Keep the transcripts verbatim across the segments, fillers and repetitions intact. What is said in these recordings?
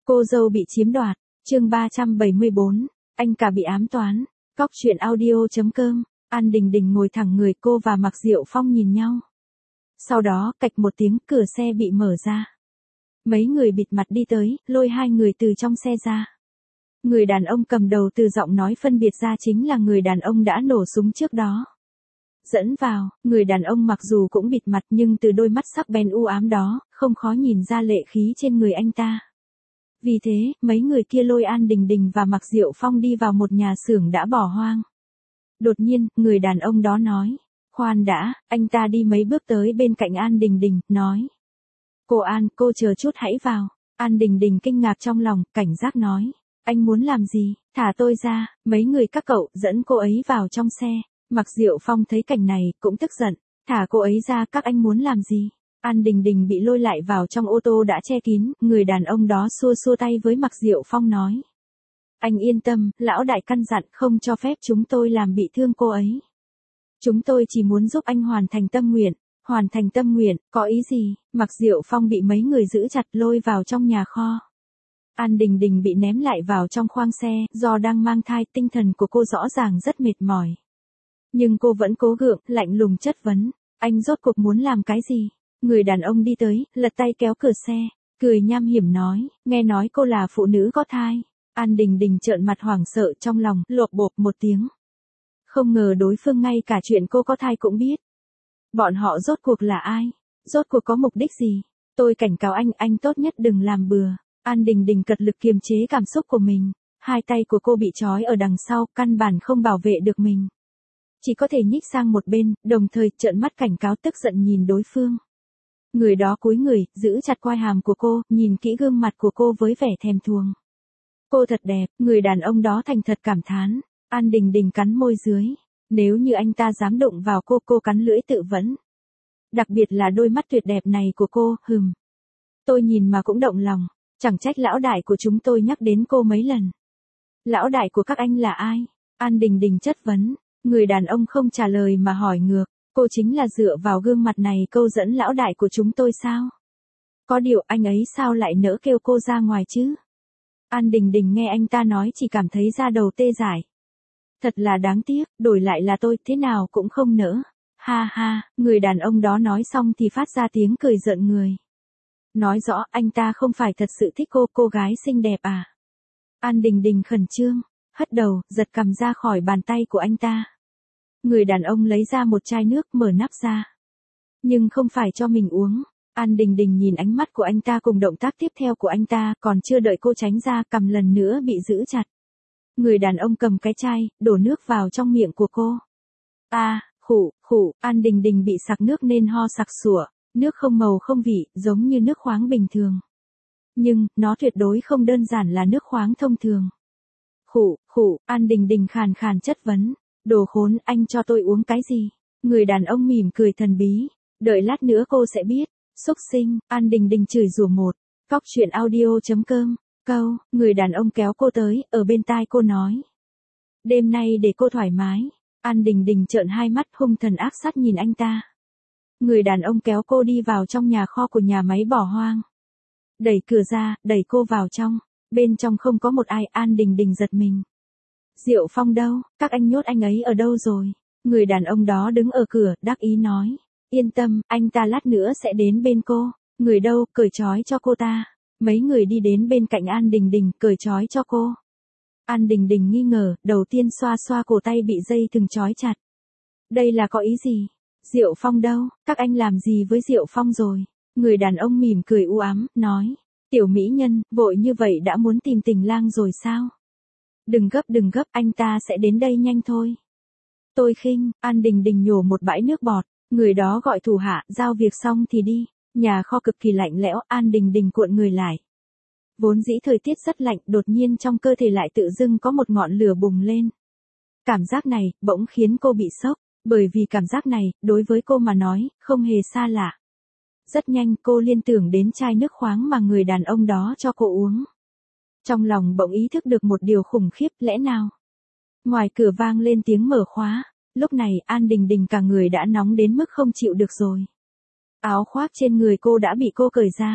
Cô dâu bị chiếm đoạt, chương ba trăm bảy mươi bốn, anh cả bị ám toán, cóc truyện audio.com, An Đình Đình ngồi thẳng người, cô và Mạc Diệu Phong nhìn nhau. Sau đó, cạch một tiếng, cửa xe bị mở ra. Mấy người bịt mặt đi tới, lôi hai người từ trong xe ra. Người đàn ông cầm đầu từ giọng nói phân biệt ra chính là người đàn ông đã nổ súng trước đó. Dẫn vào, người đàn ông mặc dù cũng bịt mặt nhưng từ đôi mắt sắc bén u ám đó, không khó nhìn ra lệ khí trên người anh ta. Vì thế, mấy người kia lôi An Đình Đình và Mạc Diệu Phong đi vào một nhà xưởng đã bỏ hoang. Đột nhiên, người đàn ông đó nói, khoan đã, anh ta đi mấy bước tới bên cạnh An Đình Đình, nói. Cô An, cô chờ chút hãy vào. An Đình Đình kinh ngạc trong lòng, cảnh giác nói, anh muốn làm gì, thả tôi ra, mấy người các cậu dẫn cô ấy vào trong xe. Mạc Diệu Phong thấy cảnh này, cũng tức giận, thả cô ấy ra, các anh muốn làm gì? An Đình Đình bị lôi lại vào trong ô tô đã che kín, người đàn ông đó xua xua tay với Mạc Diệu Phong nói. Anh yên tâm, lão đại căn dặn không cho phép chúng tôi làm bị thương cô ấy. Chúng tôi chỉ muốn giúp anh hoàn thành tâm nguyện. Hoàn thành tâm nguyện, có ý gì? Mạc Diệu Phong bị mấy người giữ chặt lôi vào trong nhà kho. An Đình Đình bị ném lại vào trong khoang xe, do đang mang thai, tinh thần của cô rõ ràng rất mệt mỏi. Nhưng cô vẫn cố gượng, lạnh lùng chất vấn, anh rốt cuộc muốn làm cái gì? Người đàn ông đi tới, lật tay kéo cửa xe, cười nham hiểm nói, nghe nói cô là phụ nữ có thai. An Đình Đình trợn mặt hoảng sợ trong lòng, lộp bộp một tiếng. Không ngờ đối phương ngay cả chuyện cô có thai cũng biết. Bọn họ rốt cuộc là ai? Rốt cuộc có mục đích gì? Tôi cảnh cáo anh, anh tốt nhất đừng làm bừa. An Đình Đình cật lực kiềm chế cảm xúc của mình. Hai tay của cô bị trói ở đằng sau, căn bản không bảo vệ được mình. Chỉ có thể nhích sang một bên, đồng thời trợn mắt cảnh cáo tức giận nhìn đối phương. Người đó cúi người, giữ chặt quai hàm của cô, nhìn kỹ gương mặt của cô với vẻ thèm thuồng. Cô thật đẹp, người đàn ông đó thành thật cảm thán. An Đình Đình cắn môi dưới. Nếu như anh ta dám đụng vào cô, cô cắn lưỡi tự vẫn. Đặc biệt là đôi mắt tuyệt đẹp này của cô, hừm. Tôi nhìn mà cũng động lòng, chẳng trách lão đại của chúng tôi nhắc đến cô mấy lần. Lão đại của các anh là ai? An Đình Đình chất vấn, người đàn ông không trả lời mà hỏi ngược, cô chính là dựa vào gương mặt này câu dẫn lão đại của chúng tôi sao? Có điều anh ấy sao lại nỡ kêu cô ra ngoài chứ? An Đình Đình nghe anh ta nói chỉ cảm thấy da đầu tê dại. Thật là đáng tiếc, đổi lại là tôi, thế nào cũng không nỡ. Ha ha, người đàn ông đó nói xong thì phát ra tiếng cười rợn người. Nói rõ anh ta không phải thật sự thích cô, cô gái xinh đẹp à. An Đình Đình khẩn trương, hất đầu, giật cầm ra khỏi bàn tay của anh ta. Người đàn ông lấy ra một chai nước, mở nắp ra. Nhưng không phải cho mình uống. An Đình Đình nhìn ánh mắt của anh ta cùng động tác tiếp theo của anh ta, còn chưa đợi cô tránh ra, cầm lần nữa bị giữ chặt. Người đàn ông cầm cái chai, đổ nước vào trong miệng của cô. A, à, khụ, khụ, An Đình Đình bị sặc nước nên ho sặc sủa, nước không màu không vị, giống như nước khoáng bình thường. Nhưng, nó tuyệt đối không đơn giản là nước khoáng thông thường. Khụ, khụ, An Đình Đình khàn khàn chất vấn, đồ khốn, anh cho tôi uống cái gì? Người đàn ông mỉm cười thần bí, đợi lát nữa cô sẽ biết. Xúc sinh, An Đình Đình chửi rủa một, cóc truyện audio.com. Câu, người đàn ông kéo cô tới, ở bên tai cô nói. Đêm nay để cô thoải mái. An Đình Đình trợn hai mắt hung thần ác sát nhìn anh ta. Người đàn ông kéo cô đi vào trong nhà kho của nhà máy bỏ hoang. Đẩy cửa ra, đẩy cô vào trong. Bên trong không có một ai, An Đình Đình giật mình. Diệu Phong đâu, các anh nhốt anh ấy ở đâu rồi? Người đàn ông đó đứng ở cửa, đắc ý nói. Yên tâm, anh ta lát nữa sẽ đến bên cô. Người đâu, cởi trói cho cô ta. Mấy người đi đến bên cạnh An Đình Đình, cởi trói cho cô. An Đình Đình nghi ngờ, đầu tiên xoa xoa cổ tay bị dây thừng trói chặt. Đây là có ý gì? Diệu Phong đâu? Các anh làm gì với Diệu Phong rồi? Người đàn ông mỉm cười u ám, nói. Tiểu mỹ nhân, vội như vậy đã muốn tìm tình lang rồi sao? Đừng gấp đừng gấp, anh ta sẽ đến đây nhanh thôi. Tôi khinh, An Đình Đình nhổ một bãi nước bọt, người đó gọi thủ hạ, giao việc xong thì đi. Nhà kho cực kỳ lạnh lẽo, An Đình Đình cuộn người lại. Vốn dĩ thời tiết rất lạnh, đột nhiên trong cơ thể lại tự dưng có một ngọn lửa bùng lên. Cảm giác này, bỗng khiến cô bị sốc, bởi vì cảm giác này, đối với cô mà nói, không hề xa lạ. Rất nhanh cô liên tưởng đến chai nước khoáng mà người đàn ông đó cho cô uống. Trong lòng bỗng ý thức được một điều khủng khiếp, lẽ nào? Ngoài cửa vang lên tiếng mở khóa, lúc này An Đình Đình cả người đã nóng đến mức không chịu được rồi. Áo khoác trên người cô đã bị cô cởi ra,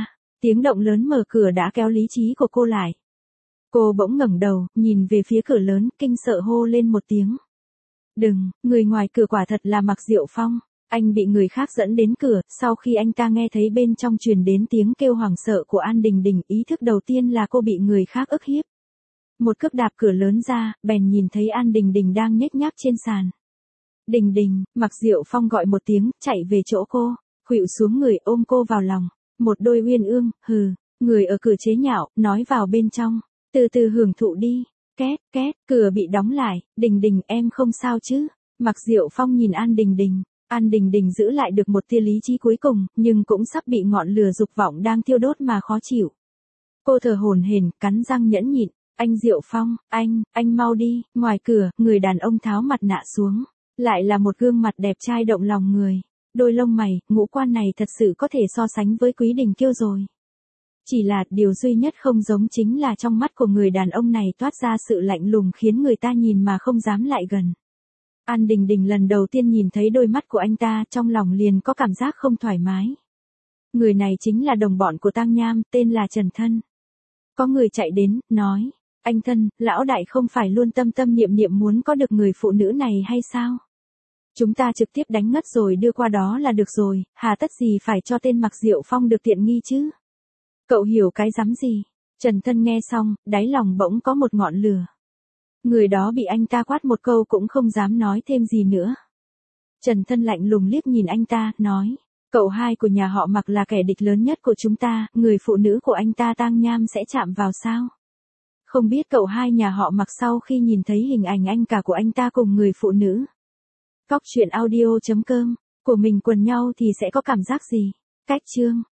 Tiếng động lớn mở cửa đã kéo lý trí của cô lại. Cô bỗng ngẩng đầu, nhìn về phía cửa lớn, kinh sợ hô lên một tiếng. Đừng, người ngoài cửa quả thật là Mạc Diệu Phong. Anh bị người khác dẫn đến cửa, sau khi anh ta nghe thấy bên trong truyền đến tiếng kêu hoảng sợ của An Đình Đình, ý thức đầu tiên là cô bị người khác ức hiếp. Một cước đạp cửa lớn ra, bèn nhìn thấy An Đình Đình đang nhếch nhác trên sàn. Đình Đình, Mạc Diệu Phong gọi một tiếng, chạy về chỗ cô, khuỵu xuống người ôm cô vào lòng. Một đôi uyên ương, hừ, người ở cửa chế nhạo, nói vào bên trong, từ từ hưởng thụ đi. Két, két, cửa bị đóng lại, Đình Đình em không sao chứ? Mạc Diệu Phong nhìn An Đình Đình. An Đình Đình giữ lại được một tia lý trí cuối cùng, nhưng cũng sắp bị ngọn lửa dục vọng đang thiêu đốt mà khó chịu. Cô thở hổn hển, cắn răng nhẫn nhịn. Anh Diệu Phong, anh, anh mau đi. Ngoài cửa, người đàn ông tháo mặt nạ xuống. Lại là một gương mặt đẹp trai động lòng người. Đôi lông mày, ngũ quan này thật sự có thể so sánh với Quý Đình Kiêu rồi. Chỉ là điều duy nhất không giống chính là trong mắt của người đàn ông này toát ra sự lạnh lùng khiến người ta nhìn mà không dám lại gần. An Đình Đình lần đầu tiên nhìn thấy đôi mắt của anh ta, trong lòng liền có cảm giác không thoải mái. Người này chính là đồng bọn của Tang Nham, tên là Trần Thân. Có người chạy đến, nói, anh Thân, lão đại không phải luôn tâm tâm niệm niệm muốn có được người phụ nữ này hay sao? Chúng ta trực tiếp đánh ngất rồi đưa qua đó là được rồi, hà tất gì phải cho tên Mạc Diệu Phong được tiện nghi chứ? Cậu hiểu cái rắm gì? Trần Thân nghe xong, đáy lòng bỗng có một ngọn lửa. Người đó bị anh ta quát một câu cũng không dám nói thêm gì nữa. Trần Thân lạnh lùng liếc nhìn anh ta, nói, cậu hai của nhà họ Mạc là kẻ địch lớn nhất của chúng ta, người phụ nữ của anh ta Tang Nham sẽ chạm vào sao? Không biết cậu hai nhà họ Mạc sau khi nhìn thấy hình ảnh anh cả của anh ta cùng người phụ nữ. Cóc truyện audio chấm com, của mình quần nhau thì sẽ có cảm giác gì? Cách chương